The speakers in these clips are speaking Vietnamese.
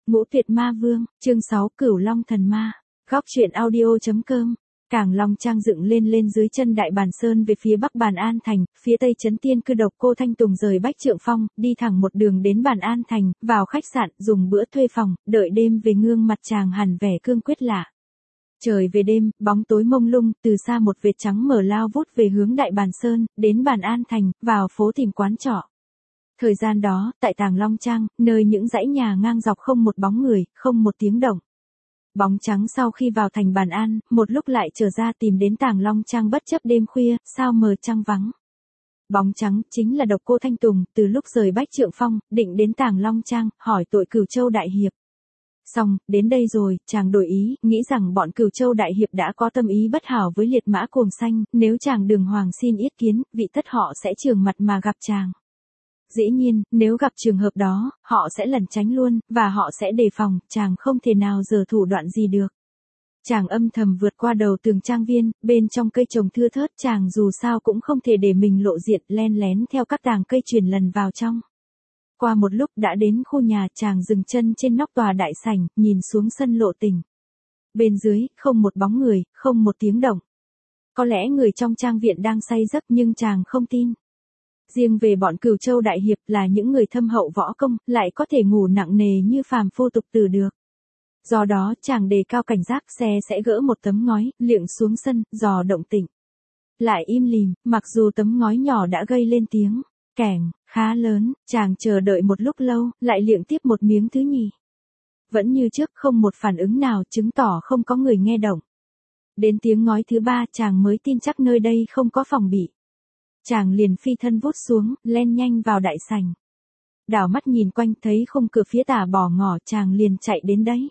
Ngũ Tuyệt Ma Vương, chương 6 Cửu Long Thần Ma. Góc truyện audio.com. Cảng Long Trang dựng lên dưới chân Đại Bản Sơn về phía bắc Bản An Thành, phía tây trấn Tiên Cư Độc Cô Thanh Tùng rời Bách Trượng Phong, đi thẳng một đường đến Bản An Thành, vào khách sạn, dùng bữa thuê phòng, đợi đêm về gương mặt chàng hẳn vẻ cương quyết lạ. Trời về đêm, bóng tối mông lung, từ xa một vệt trắng mờ lao vút về hướng Đại Bản Sơn, đến Bản An Thành, vào phố tìm quán trọ. Thời gian đó, tại Tàng Long Trang, nơi những dãy nhà ngang dọc không một bóng người, không một tiếng động. Bóng trắng sau khi vào thành Bản An, một lúc lại trở ra tìm đến Tàng Long Trang bất chấp đêm khuya, sao mờ trăng vắng. Bóng trắng chính là Độc Cô Thanh Tùng, từ lúc rời Bách Trượng Phong, định đến Tàng Long Trang, hỏi tội Cửu Châu Đại Hiệp. Xong, đến đây rồi, chàng đổi ý, nghĩ rằng bọn Cửu Châu Đại Hiệp đã có tâm ý bất hảo với liệt mã Cuồng Xanh, nếu chàng Đường Hoàng xin yết kiến, vị tất họ sẽ trường mặt mà gặp chàng. Dĩ nhiên, nếu gặp trường hợp đó, họ sẽ lẩn tránh luôn, và họ sẽ đề phòng, chàng không thể nào giở thủ đoạn gì được. Chàng âm thầm vượt qua đầu tường trang viên, bên trong cây trồng thưa thớt, chàng dù sao cũng không thể để mình lộ diện, len lén theo các tàng cây truyền lần vào trong. Qua một lúc đã đến khu nhà, chàng dừng chân trên nóc tòa đại sảnh, nhìn xuống sân lộ tình. Bên dưới, không một bóng người, không một tiếng động. Có lẽ người trong trang viện đang say giấc nhưng chàng không tin. Riêng về bọn Cửu Châu Đại Hiệp là những người thâm hậu võ công, lại có thể ngủ nặng nề như phàm phu tục tử được. Do đó, chàng đề cao cảnh giác, xe sẽ gỡ một tấm ngói, liệng xuống sân, dò động tĩnh. Lại im lìm, mặc dù tấm ngói nhỏ đã gây lên tiếng kẻng khá lớn, chàng chờ đợi một lúc lâu, lại liệng tiếp một miếng thứ nhì. Vẫn như trước, không một phản ứng nào, chứng tỏ không có người nghe động. Đến tiếng ngói thứ ba, chàng mới tin chắc nơi đây không có phòng bị. Chàng liền phi thân vút xuống, len nhanh vào đại sảnh. Đảo mắt nhìn quanh, thấy khung cửa phía tả bỏ ngỏ, chàng liền chạy đến đấy.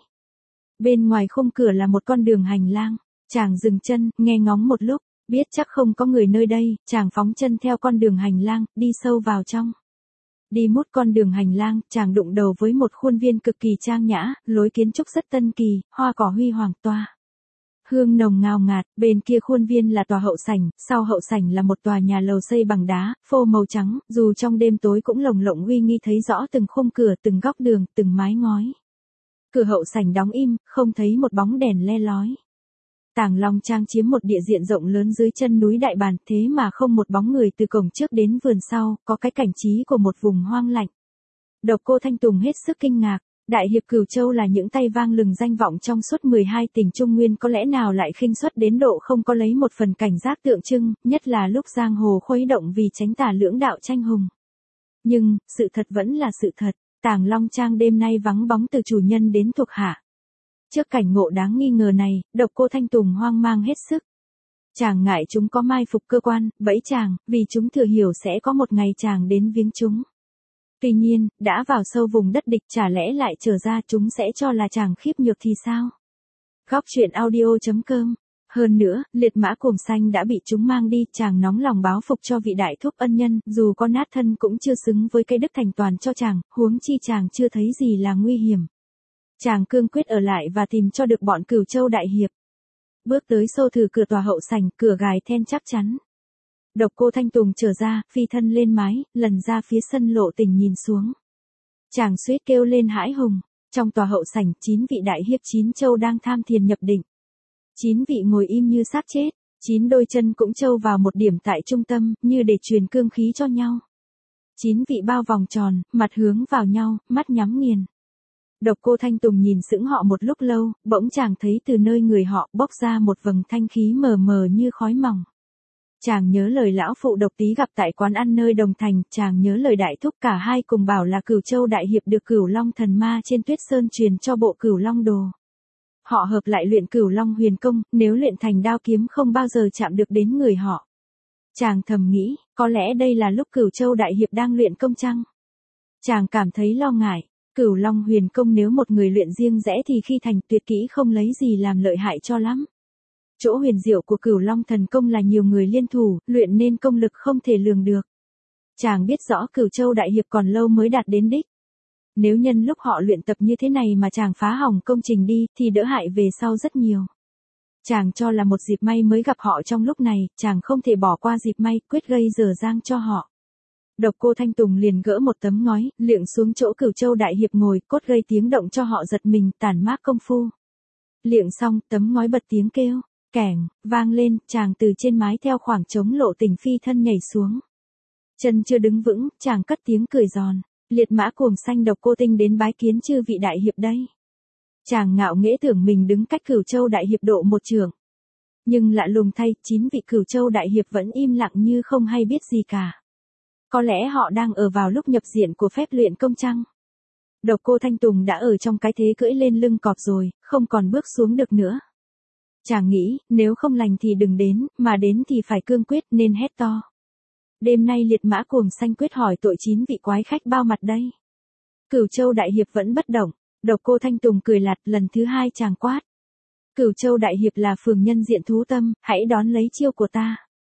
Bên ngoài khung cửa là một con đường hành lang. Chàng dừng chân, nghe ngóng một lúc, biết chắc không có người nơi đây, chàng phóng chân theo con đường hành lang, đi sâu vào trong. Đi mút con đường hành lang, chàng đụng đầu với một khuôn viên cực kỳ trang nhã, lối kiến trúc rất tân kỳ, hoa cỏ huy hoàng toa. Hương nồng ngào ngạt, bên kia khuôn viên là tòa hậu sảnh, sau hậu sảnh là một tòa nhà lầu xây bằng đá, phô màu trắng, dù trong đêm tối cũng lồng lộng uy nghi thấy rõ từng khung cửa, từng góc đường, từng mái ngói. Cửa hậu sảnh đóng im, không thấy một bóng đèn le lói. Tàng Long Trang chiếm một địa diện rộng lớn dưới chân núi Đại Bản, thế mà không một bóng người từ cổng trước đến vườn sau, có cái cảnh trí của một vùng hoang lạnh. Độc Cô Thanh Tùng hết sức kinh ngạc. Đại hiệp Cửu Châu là những tay vang lừng danh vọng trong suốt 12 tỉnh Trung Nguyên, có lẽ nào lại khinh suất đến độ không có lấy một phần cảnh giác tượng trưng, nhất là lúc giang hồ khuấy động vì tránh tà lưỡng đạo tranh hùng. Nhưng, sự thật vẫn là sự thật, Tàng Long Trang đêm nay vắng bóng từ chủ nhân đến thuộc hạ. Trước cảnh ngộ đáng nghi ngờ này, Độc Cô Thanh Tùng hoang mang hết sức. Chàng ngại chúng có mai phục cơ quan, bẫy chàng, vì chúng thừa hiểu sẽ có một ngày chàng đến viếng chúng. Tuy nhiên, đã vào sâu vùng đất địch, chả lẽ lại trở ra chúng sẽ cho là chàng khiếp nhược thì sao? Góc truyện audio.com. Hơn nữa, liệt mã Cuồng Xanh đã bị chúng mang đi, chàng nóng lòng báo phục cho vị đại thúc ân nhân, dù có nát thân cũng chưa xứng với cái đức thành toàn cho chàng, huống chi chàng chưa thấy gì là nguy hiểm. Chàng cương quyết ở lại và tìm cho được bọn Cửu Châu Đại Hiệp. Bước tới sâu thử cửa tòa hậu sảnh, cửa gài then chắc chắn. Độc Cô Thanh Tùng trở ra, phi thân lên mái, lần ra phía sân lộ tình nhìn xuống. Chàng suýt kêu lên hãi hùng. Trong tòa hậu sảnh, 9 vị đại hiệp 9 châu đang tham thiền nhập định. 9 vị ngồi im như xác chết, 9 đôi chân cũng châu vào một điểm tại trung tâm, như để truyền cương khí cho nhau. 9 vị bao vòng tròn, mặt hướng vào nhau, mắt nhắm nghiền. Độc Cô Thanh Tùng nhìn sững họ một lúc lâu, bỗng chàng thấy từ nơi người họ bốc ra một vầng thanh khí mờ mờ như khói mỏng. Chàng nhớ lời lão phụ Độc Tý gặp tại quán ăn nơi Đồng Thành, chàng nhớ lời đại thúc cả hai cùng bảo là Cửu Châu Đại Hiệp được Cửu Long Thần Ma trên Tuyết Sơn truyền cho bộ Cửu Long Đồ. Họ hợp lại luyện Cửu Long Huyền Công, nếu luyện thành đao kiếm không bao giờ chạm được đến người họ. Chàng thầm nghĩ, có lẽ đây là lúc Cửu Châu Đại Hiệp đang luyện công chăng? Chàng cảm thấy lo ngại, Cửu Long Huyền Công nếu một người luyện riêng rẽ thì khi thành tuyệt kỹ không lấy gì làm lợi hại cho lắm. Chỗ huyền diệu của Cửu Long Thần Công là nhiều người liên thủ, luyện nên công lực không thể lường được. Chàng biết rõ Cửu Châu Đại Hiệp còn lâu mới đạt đến đích. Nếu nhân lúc họ luyện tập như thế này mà chàng phá hỏng công trình đi, thì đỡ hại về sau rất nhiều. Chàng cho là một dịp may mới gặp họ trong lúc này, chàng không thể bỏ qua dịp may, quyết gây dở dang cho họ. Độc Cô Thanh Tùng liền gỡ một tấm ngói, liệng xuống chỗ Cửu Châu đại hiệp ngồi, cốt gây tiếng động cho họ giật mình, tản mát công phu. Liệng xong, tấm ngói bật tiếng kêu, kẻng, vang lên, chàng từ trên mái theo khoảng trống lộ tình phi thân nhảy xuống. Chân chưa đứng vững, chàng cất tiếng cười giòn, liệt mã cuồng xanh Độc Cô Tinh đến bái kiến chư vị đại hiệp đây. Chàng ngạo nghễ tưởng mình đứng cách Cửu Châu đại hiệp độ một trượng. Nhưng lạ lùng thay, 9 vị Cửu Châu đại hiệp vẫn im lặng như không hay biết gì cả. Có lẽ họ đang ở vào lúc nhập diện của phép luyện công chăng? Độc Cô Thanh Tùng đã ở trong cái thế cưỡi lên lưng cọp rồi, không còn bước xuống được nữa. Chàng nghĩ, nếu không lành thì đừng đến, mà đến thì phải cương quyết nên hét to. Đêm nay liệt mã cuồng xanh quyết hỏi tội 9 vị quái khách bao mặt đây. Cửu Châu đại hiệp vẫn bất động, Độc Cô Thanh Tùng cười lạt, lần thứ 2 chàng quát. Cửu Châu đại hiệp là phường nhân diện thú tâm, hãy đón lấy chiêu của ta.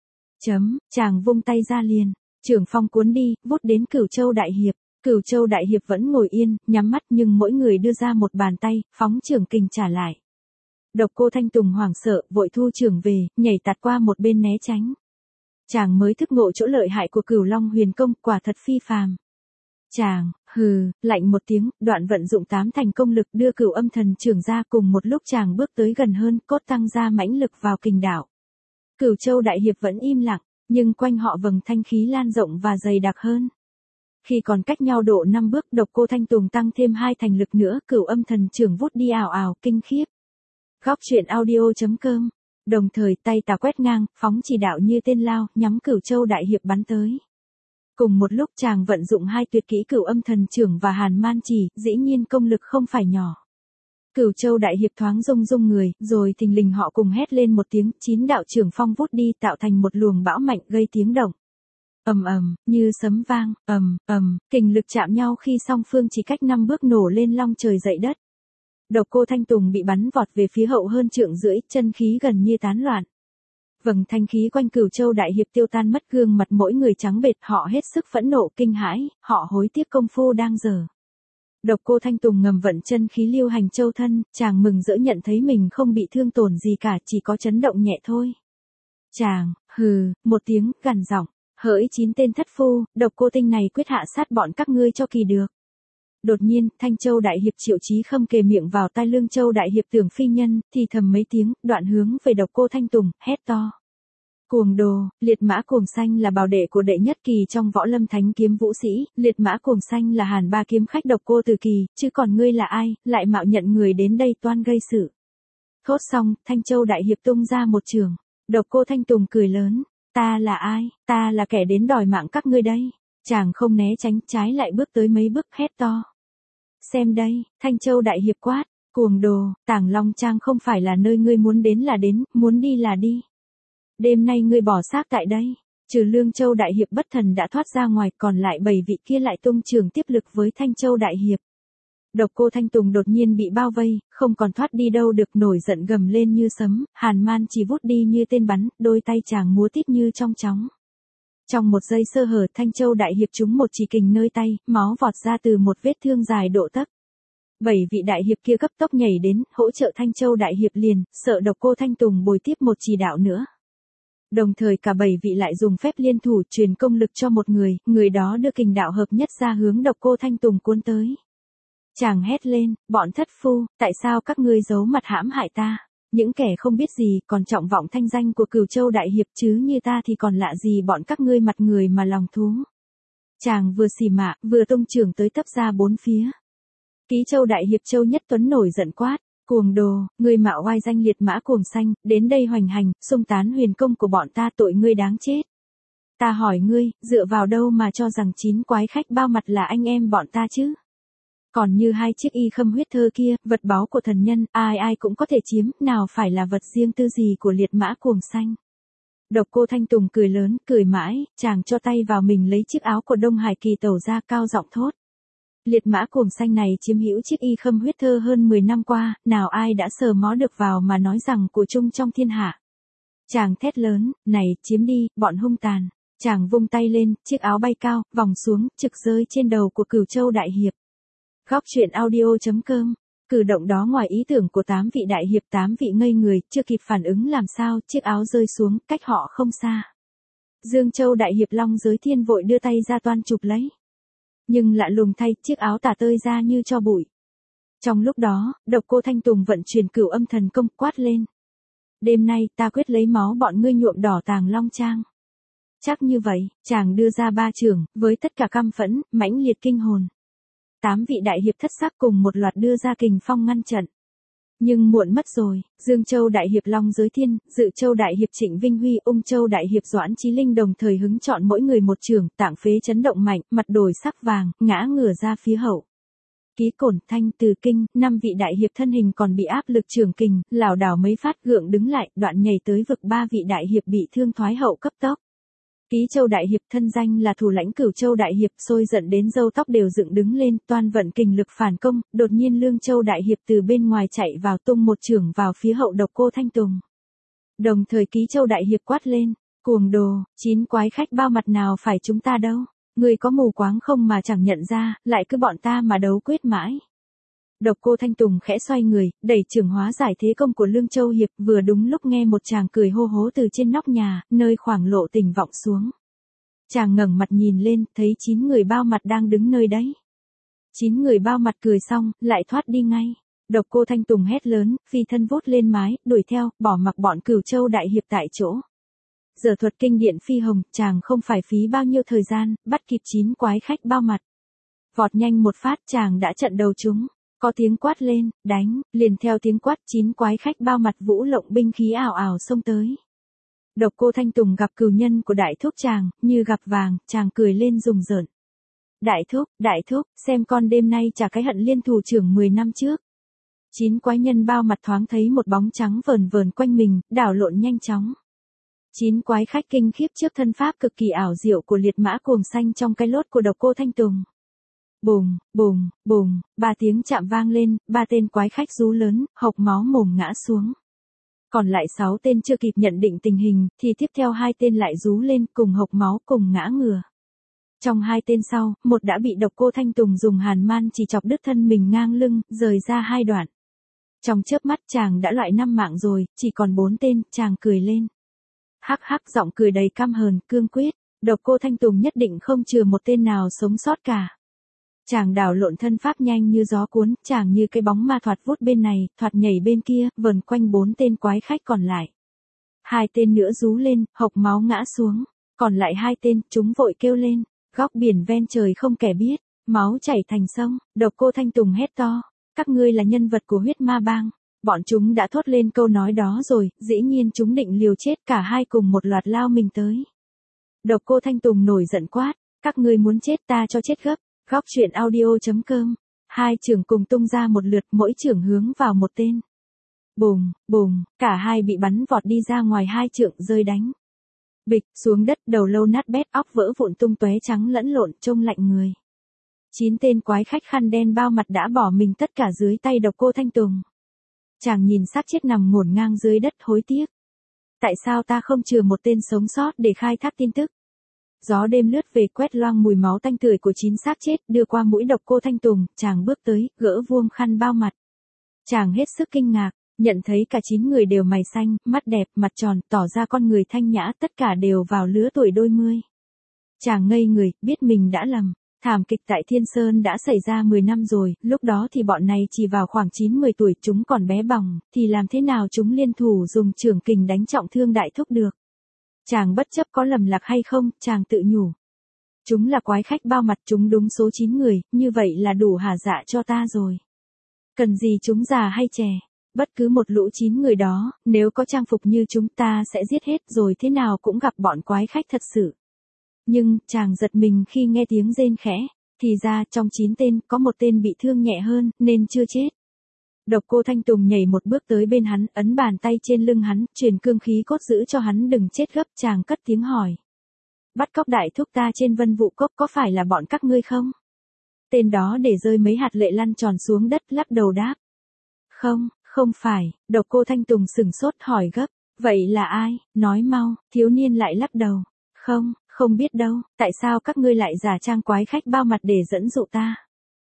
Chàng vung tay ra liền, trưởng phong cuốn đi, vút đến Cửu Châu đại hiệp. Cửu Châu đại hiệp vẫn ngồi yên, nhắm mắt nhưng mỗi người đưa ra một bàn tay, phóng trưởng kình trả lại. Độc Cô Thanh Tùng hoảng sợ, vội thu trưởng về, nhảy tạt qua một bên né tránh. Chàng mới thức ngộ chỗ lợi hại của Cửu Long Huyền Công, quả thật phi phàm. Chàng, lạnh một tiếng, đoạn vận dụng 8 thành công lực đưa Cửu Âm Thần Trưởng ra, cùng một lúc chàng bước tới gần hơn, cốt tăng ra mãnh lực vào kình đạo. Cửu Châu đại hiệp vẫn im lặng, nhưng quanh họ vầng thanh khí lan rộng và dày đặc hơn. Khi còn cách nhau độ 5 bước, Độc Cô Thanh Tùng tăng thêm 2 thành lực nữa, Cửu Âm Thần Trưởng vút đi ào ào, kinh khiếp. Góc truyện audio.com. Đồng thời tay tà quét ngang, phóng chỉ đạo như tên lao, nhắm Cửu Châu đại hiệp bắn tới. Cùng một lúc chàng vận dụng 2 tuyệt kỹ Cửu Âm Thần Trưởng và Hàn Man Chỉ, dĩ nhiên công lực không phải nhỏ. Cửu Châu đại hiệp thoáng rung rung người, rồi thình lình họ cùng hét lên một tiếng, 9 đạo trưởng phong vút đi tạo thành một luồng bão mạnh gây tiếng động. Như sấm vang, kình lực chạm nhau khi song phương chỉ cách 5 bước nổ lên long trời dậy đất. Độc Cô Thanh Tùng bị bắn vọt về phía hậu hơn trượng rưỡi, chân khí gần như tán loạn. Vầng thanh khí quanh Cửu Châu đại hiệp tiêu tan mất, gương mặt mỗi người trắng bệch, họ hết sức phẫn nộ kinh hãi, họ hối tiếc công phu đang dở. Độc Cô Thanh Tùng ngầm vận chân khí Lưu Hành Châu thân, chàng mừng rỡ nhận thấy mình không bị thương tổn gì cả, chỉ có chấn động nhẹ thôi. Chàng, một tiếng, gằn giọng, hỡi 9 tên thất phu, Độc Cô Tinh này quyết hạ sát bọn các ngươi cho kỳ được. Đột nhiên, Thanh Châu đại hiệp Triệu Chí Khâm kề miệng vào tai Lương Châu đại hiệp Tưởng Phi Nhân, thì thầm mấy tiếng, đoạn hướng về Độc Cô Thanh Tùng, hét to. Cuồng đồ, liệt mã cuồng xanh là bảo đệ của đệ nhất kỳ trong võ lâm thánh kiếm vũ sĩ, liệt mã cuồng xanh là Hàn Ba kiếm khách Độc Cô Từ Kỳ, chứ còn ngươi là ai, lại mạo nhận người đến đây toan gây sự. Thốt xong, Thanh Châu đại hiệp tung ra một trường. Độc Cô Thanh Tùng cười lớn, ta là ai, ta là kẻ đến đòi mạng các ngươi đây. Chàng không né tránh, trái lại bước tới mấy bước, hét to. Xem đây, Thanh Châu đại hiệp quát, cuồng đồ, Tàng Long Trang không phải là nơi ngươi muốn đến là đến, muốn đi là đi. Đêm nay ngươi bỏ xác tại đây. Trừ Lương Châu đại hiệp bất thần đã thoát ra ngoài, còn lại 7 vị kia lại tung trường tiếp lực với Thanh Châu đại hiệp. Độc Cô Thanh Tùng đột nhiên bị bao vây, không còn thoát đi đâu được, nổi giận gầm lên như sấm, Hàn Man chỉ vút đi như tên bắn, đôi tay chàng múa tít như trong chóng. Trong một giây sơ hở, Thanh Châu đại hiệp trúng một chỉ kình nơi tay, máu vọt ra từ một vết thương dài độ tấc. 7 vị đại hiệp kia cấp tốc nhảy đến, hỗ trợ Thanh Châu đại hiệp liền, sợ Độc Cô Thanh Tùng bồi tiếp một chỉ đạo nữa. Đồng thời cả 7 vị lại dùng phép liên thủ truyền công lực cho một người đó đưa kình đạo hợp nhất ra hướng Độc Cô Thanh Tùng cuốn tới. Chàng hét lên, bọn thất phu, tại sao các ngươi giấu mặt hãm hại ta? Những kẻ không biết gì còn trọng vọng thanh danh của Cửu Châu đại hiệp, chứ như ta thì còn lạ gì bọn các ngươi mặt người mà lòng thú. Chàng vừa xì mạ, vừa tung trưởng tới tấp ra bốn phía. Ký Châu đại hiệp Châu Nhất Tuấn nổi giận quát, cuồng đồ, ngươi mạo oai danh liệt mã cuồng xanh, đến đây hoành hành, xung tán huyền công của bọn ta, tội ngươi đáng chết. Ta hỏi ngươi, dựa vào đâu mà cho rằng 9 quái khách bao mặt là anh em bọn ta chứ? Còn như 2 chiếc y khâm huyết thơ kia, vật báu của thần nhân, ai ai cũng có thể chiếm, nào phải là vật riêng tư gì của liệt mã cuồng xanh. Độc Cô Thanh Tùng cười lớn, cười mãi, chàng cho tay vào mình lấy chiếc áo của Đông Hải Kỳ Tẩu ra, cao giọng thốt. Liệt mã cuồng xanh này chiếm hữu chiếc y khâm huyết thơ hơn 10 năm qua, nào ai đã sờ mó được vào mà nói rằng của chung trong thiên hạ. Chàng thét lớn, này, chiếm đi, bọn hung tàn. Chàng vung tay lên, chiếc áo bay cao, vòng xuống, trực rơi trên đầu của Cửu Châu đại hiệp. Góc truyện audio.com. Cử động đó ngoài ý tưởng của 8 vị đại hiệp, 8 vị ngây người, chưa kịp phản ứng làm sao, chiếc áo rơi xuống, cách họ không xa. Dương Châu đại hiệp Long Giới Thiên vội đưa tay ra toan chụp lấy. Nhưng lạ lùng thay, chiếc áo tả tơi ra như cho bụi. Trong lúc đó, Độc Cô Thanh Tùng vận chuyển Cửu Âm Thần Công quát lên. Đêm nay ta quyết lấy máu bọn ngươi nhuộm đỏ Tàng Long Trang. Chắc như vậy, chàng đưa ra 3 chưởng, với tất cả căm phẫn, mãnh liệt kinh hồn. 8 vị đại hiệp thất sắc cùng một loạt đưa ra kình phong ngăn trận. Nhưng muộn mất rồi, Dương Châu đại hiệp Long Giới Thiên, Dự Châu đại hiệp Trịnh Vinh Huy, Ung Châu đại hiệp Doãn Chí Linh đồng thời hứng chọn mỗi người một chưởng, tạng phế chấn động mạnh, mặt đổi sắc vàng, ngã ngửa ra phía hậu. Ký Cổn, Thanh Từ Kinh, 5 vị đại hiệp thân hình còn bị áp lực chưởng kình, lảo đảo mấy phát gượng đứng lại, đoạn nhảy tới vực 3 vị đại hiệp bị thương thoái hậu cấp tốc. Ký Châu đại hiệp thân danh là thủ lãnh Cửu Châu đại hiệp, sôi giận đến râu tóc đều dựng đứng lên, toan vận kình lực phản công, đột nhiên Lương Châu đại hiệp từ bên ngoài chạy vào tung một chưởng vào phía hậu Độc Cô Thanh Tùng. Đồng thời Ký Châu đại hiệp quát lên, cuồng đồ, 9 quái khách bao mặt nào phải chúng ta đâu, người có mù quáng không mà chẳng nhận ra, lại cứ bọn ta mà đấu quyết mãi. Độc Cô Thanh Tùng khẽ xoay người, đẩy chưởng hóa giải thế công của Lương Châu hiệp, vừa đúng lúc nghe một chàng cười hô hố từ trên nóc nhà, nơi khoảng lộ tình vọng xuống. Chàng ngẩng mặt nhìn lên, thấy 9 người bao mặt đang đứng nơi đấy. 9 người bao mặt cười xong, lại thoát đi ngay. Độc Cô Thanh Tùng hét lớn, phi thân vút lên mái, đuổi theo, bỏ mặc bọn Cửu Châu đại hiệp tại chỗ. Giờ thuật kinh điện phi hồng, chàng không phải phí bao nhiêu thời gian, bắt kịp 9 quái khách bao mặt. Vọt nhanh một phát, chàng đã chặn đầu chúng. Có tiếng quát lên, đánh, liền theo tiếng quát 9 quái khách bao mặt vũ lộng binh khí ảo ảo xông tới. Độc Cô Thanh Tùng gặp cừu nhân của đại thúc chàng, như gặp vàng, chàng cười lên rùng rợn. Đại thúc, xem con đêm nay trả cái hận liên thù trưởng 10 năm trước. 9 quái nhân bao mặt thoáng thấy một bóng trắng vờn vờn quanh mình, đảo lộn nhanh chóng. 9 quái khách kinh khiếp trước thân pháp cực kỳ ảo diệu của liệt mã cuồng xanh trong cái lốt của Độc Cô Thanh Tùng. Bùng, bùng, bùng, 3 tiếng chạm vang lên, 3 tên quái khách rú lớn, hộc máu mồm ngã xuống. Còn lại 6 tên chưa kịp nhận định tình hình, thì tiếp theo 2 tên lại rú lên, cùng hộc máu cùng ngã ngửa. Trong 2 tên sau, một đã bị Độc Cô Thanh Tùng dùng hàn man chỉ chọc đứt thân mình ngang lưng, rời ra 2 đoạn. Trong chớp mắt chàng đã loại 5 mạng rồi, chỉ còn 4 tên, chàng cười lên. Hắc hắc, giọng cười đầy căm hờn, cương quyết, Độc Cô Thanh Tùng nhất định không chừa một tên nào sống sót cả. Chàng đảo lộn thân pháp nhanh như gió cuốn, chàng như cái bóng ma thoạt vút bên này, thoạt nhảy bên kia, vần quanh 4 tên quái khách còn lại. 2 tên nữa rú lên, hộc máu ngã xuống, còn lại 2 tên, chúng vội kêu lên, góc biển ven trời không kẻ biết, máu chảy thành sông. Độc Cô Thanh Tùng hét to, các ngươi là nhân vật của huyết ma bang. Bọn chúng đã thốt lên câu nói đó rồi, dĩ nhiên chúng định liều chết, cả hai cùng một loạt lao mình tới. Độc Cô Thanh Tùng nổi giận quát, các ngươi muốn chết ta cho chết gấp. Góc truyện audio.com. 2 chưởng cùng tung ra một lượt, mỗi chưởng hướng vào một tên. Bùng, bùng, cả hai bị bắn vọt đi ra ngoài 2 chưởng rơi đánh. Bịch, xuống đất, đầu lâu nát bét, óc vỡ vụn tung tóe trắng lẫn lộn, trông lạnh người. 9 tên quái khách khăn đen bao mặt đã bỏ mình tất cả dưới tay Độc Cô Thanh Tùng. Chàng nhìn xác chết nằm ngổn ngang dưới đất hối tiếc. Tại sao ta không chừa một tên sống sót để khai thác tin tức? Gió đêm lướt về quét loang mùi máu tanh tưởi của 9 xác chết đưa qua mũi Độc Cô Thanh Tùng, chàng bước tới, gỡ vuông khăn bao mặt. Chàng hết sức kinh ngạc, nhận thấy cả 9 người đều mày xanh, mắt đẹp, mặt tròn, tỏ ra con người thanh nhã, tất cả đều vào lứa tuổi đôi mươi. Chàng ngây người, biết mình đã lầm. Thảm kịch tại Thiên Sơn đã xảy ra 10 năm rồi, lúc đó thì bọn này chỉ vào khoảng 9-10 tuổi, chúng còn bé bỏng, thì làm thế nào chúng liên thủ dùng chưởng kình đánh trọng thương đại thúc được. Chàng bất chấp có lầm lạc hay không, chàng tự nhủ. Chúng là quái khách bao mặt, chúng đúng số 9 người, như vậy là đủ hả dạ cho ta rồi. Cần gì chúng già hay trẻ, bất cứ một lũ 9 người đó, nếu có trang phục như chúng ta sẽ giết hết rồi thế nào cũng gặp bọn quái khách thật sự. Nhưng, chàng giật mình khi nghe tiếng rên khẽ, thì ra trong 9 tên có một tên bị thương nhẹ hơn, nên chưa chết. Độc Cô Thanh Tùng nhảy một bước tới bên hắn, ấn bàn tay trên lưng hắn, truyền cương khí cốt giữ cho hắn đừng chết gấp. Chàng cất tiếng hỏi. Bắt cóc đại thúc ta trên Vân Vũ Cốc có phải là bọn các ngươi không? Tên đó để rơi mấy hạt lệ lăn tròn xuống đất, lắc đầu đáp. Không, không phải. Độc Cô Thanh Tùng sửng sốt hỏi gấp. Vậy là ai? Nói mau. Thiếu niên lại lắc đầu. Không biết đâu. Tại sao các ngươi lại giả trang quái khách bao mặt để dẫn dụ ta?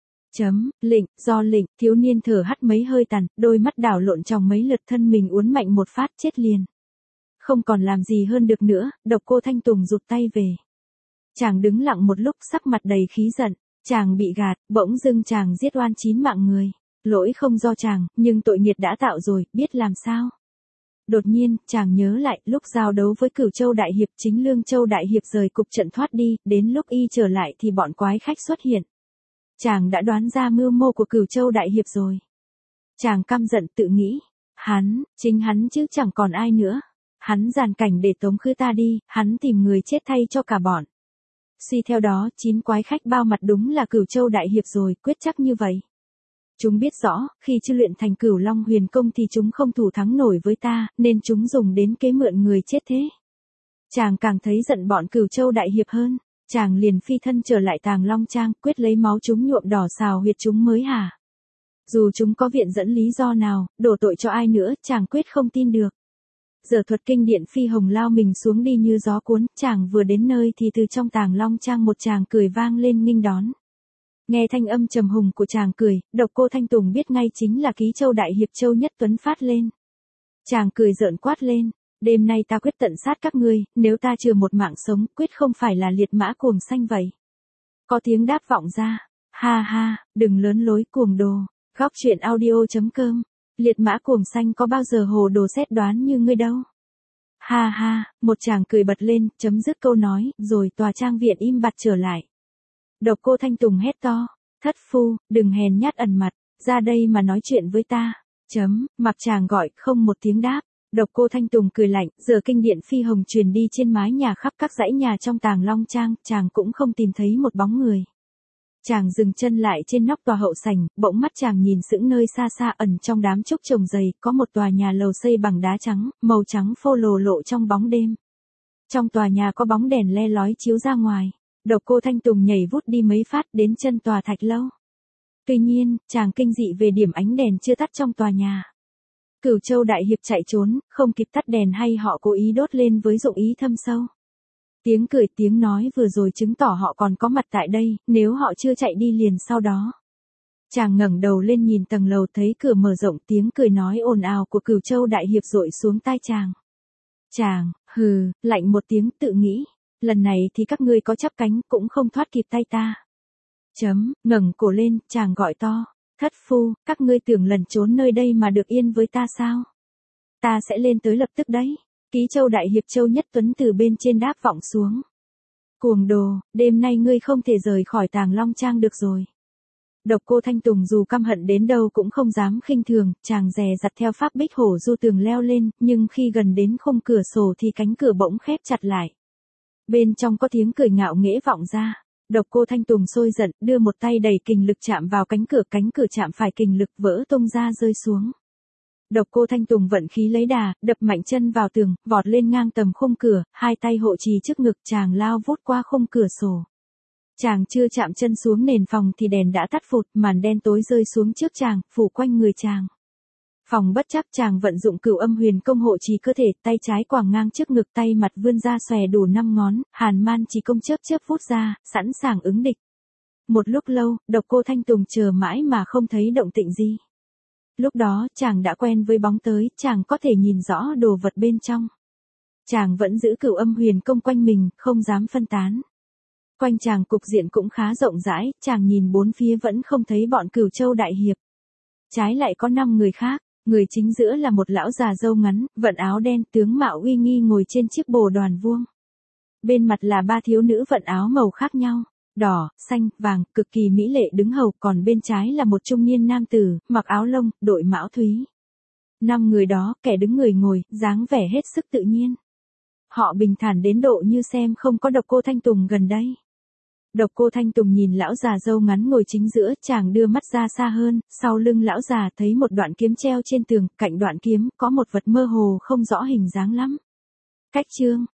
Lệnh, do lệnh. Thiếu niên thở hắt mấy hơi tàn, đôi mắt đảo lộn trong mấy lượt, thân mình uốn mạnh một phát chết liền. Không còn làm gì hơn được nữa, Độc Cô Thanh Tùng rụt tay về. Chàng đứng lặng một lúc sắc mặt đầy khí giận, chàng bị gạt, bỗng dưng chàng giết oan 9 mạng người. Lỗi không do chàng, nhưng tội nghiệt đã tạo rồi, biết làm sao. Đột nhiên, chàng nhớ lại, lúc giao đấu với Cửu Châu Đại Hiệp chính Lương Châu Đại Hiệp rời cục trận thoát đi, đến lúc y trở lại thì bọn quái khách xuất hiện. Chàng đã đoán ra mưu mô của Cửu Châu Đại Hiệp rồi. Chàng căm giận tự nghĩ, chính hắn chứ chẳng còn ai nữa. Hắn giàn cảnh để tống khứ ta đi, hắn tìm người chết thay cho cả bọn. Suy theo đó, 9 quái khách bao mặt đúng là Cửu Châu Đại Hiệp rồi, quyết chắc như vậy. Chúng biết rõ, khi chưa luyện thành Cửu Long Huyền Công thì chúng không thủ thắng nổi với ta, nên chúng dùng đến kế mượn người chết thế. Chàng càng thấy giận bọn Cửu Châu Đại Hiệp hơn, chàng liền phi thân trở lại Tàng Long Trang, quyết lấy máu chúng nhuộm đỏ xào huyệt chúng mới hả. Dù chúng có viện dẫn lý do nào, đổ tội cho ai nữa, chàng quyết không tin được. Giờ thuật kinh điện phi hồng lao mình xuống đi như gió cuốn, chàng vừa đến nơi thì từ trong Tàng Long Trang một chàng cười vang lên nghênh đón. Nghe thanh âm trầm hùng của chàng cười, Độc Cô Thanh Tùng biết ngay chính là Ký Châu Đại Hiệp Châu Nhất Tuấn phát lên. Chàng cười rợn quát lên, đêm nay ta quyết tận sát các ngươi, nếu ta chừa một mạng sống, quyết không phải là liệt mã cuồng xanh vậy. Có tiếng đáp vọng ra, ha ha, đừng lớn lối cuồng đồ, góc truyện audio.com, liệt mã cuồng xanh có bao giờ hồ đồ xét đoán như ngươi đâu. Ha ha, một chàng cười bật lên, chấm dứt câu nói, rồi tòa trang viện im bặt trở lại. Độc Cô Thanh Tùng hét to, thất phu, đừng hèn nhát ẩn mặt, ra đây mà nói chuyện với ta. Mặc chàng gọi, không một tiếng đáp. Độc Cô Thanh Tùng cười lạnh, giờ kinh điện phi hồng truyền đi trên mái nhà khắp các dãy nhà trong Tàng Long Trang, chàng cũng không tìm thấy một bóng người. Chàng dừng chân lại trên nóc tòa hậu sảnh, bỗng mắt chàng nhìn sững nơi xa xa ẩn trong đám trúc trồng dày, có một tòa nhà lầu xây bằng đá trắng, màu trắng phô lồ lộ trong bóng đêm. Trong tòa nhà có bóng đèn le lói chiếu ra ngoài. Độc Cô Thanh Tùng nhảy vút đi mấy phát đến chân tòa thạch lâu. Tuy nhiên, chàng kinh dị về điểm ánh đèn chưa tắt trong tòa nhà. Cửu Châu Đại Hiệp chạy trốn, không kịp tắt đèn hay họ cố ý đốt lên với dụng ý thâm sâu. Tiếng cười tiếng nói vừa rồi chứng tỏ họ còn có mặt tại đây, nếu họ chưa chạy đi liền sau đó. Chàng ngẩng đầu lên nhìn tầng lầu thấy cửa mở rộng, tiếng cười nói ồn ào của Cửu Châu Đại Hiệp dội xuống tai chàng. Chàng, lạnh một tiếng tự nghĩ. Lần này thì các ngươi có chắp cánh cũng không thoát kịp tay ta. Ngẩng cổ lên, chàng gọi to. Thất phu, các ngươi tưởng lần trốn nơi đây mà được yên với ta sao? Ta sẽ lên tới lập tức đấy. Ký Châu Đại Hiệp Châu Nhất Tuấn từ bên trên đáp vọng xuống. Cuồng đồ, đêm nay ngươi không thể rời khỏi Tàng Long Trang được rồi. Độc Cô Thanh Tùng dù căm hận đến đâu cũng không dám khinh thường, chàng dè dặt theo pháp bích hổ du tường leo lên, nhưng khi gần đến khung cửa sổ thì cánh cửa bỗng khép chặt lại. Bên trong có tiếng cười ngạo nghễ vọng ra. Độc Cô Thanh Tùng sôi giận, đưa một tay đẩy kình lực chạm vào cánh cửa chạm phải kình lực vỡ tung ra rơi xuống. Độc Cô Thanh Tùng vận khí lấy đà, đập mạnh chân vào tường, vọt lên ngang tầm khung cửa, hai tay hộ trì trước ngực, chàng lao vút qua khung cửa sổ. Chàng chưa chạm chân xuống nền phòng thì đèn đã tắt phụt, màn đen tối rơi xuống trước chàng, phủ quanh người chàng. Phòng bất chấp chàng vận dụng Cửu Âm Huyền Công hộ trì cơ thể, tay trái quàng ngang trước ngực, tay mặt vươn ra xòe đủ 5 ngón, Hàn Man chỉ công chớp vút ra, sẵn sàng ứng địch. Một lúc lâu, Độc Cô Thanh Tùng chờ mãi mà không thấy động tĩnh gì. Lúc đó, chàng đã quen với bóng tới, chàng có thể nhìn rõ đồ vật bên trong. Chàng vẫn giữ Cửu Âm Huyền Công quanh mình, không dám phân tán. Quanh chàng cục diện cũng khá rộng rãi, chàng nhìn bốn phía vẫn không thấy bọn Cửu Châu Đại Hiệp. Trái lại có 5 người khác. Người chính giữa là một lão già râu ngắn, vận áo đen, tướng mạo uy nghi ngồi trên chiếc bồ đoàn vuông. Bên mặt là 3 thiếu nữ vận áo màu khác nhau, đỏ, xanh, vàng, cực kỳ mỹ lệ đứng hầu, còn bên trái là một trung niên nam tử, mặc áo lông, đội mão thúy. 5 người đó, kẻ đứng người ngồi, dáng vẻ hết sức tự nhiên. Họ bình thản đến độ như xem không có Độc Cô Thanh Tùng gần đây. Độc Cô Thanh Tùng nhìn lão già râu ngắn ngồi chính giữa, chàng đưa mắt ra xa hơn, sau lưng lão già thấy một đoạn kiếm treo trên tường, cạnh đoạn kiếm có một vật mơ hồ không rõ hình dáng lắm. Cách chương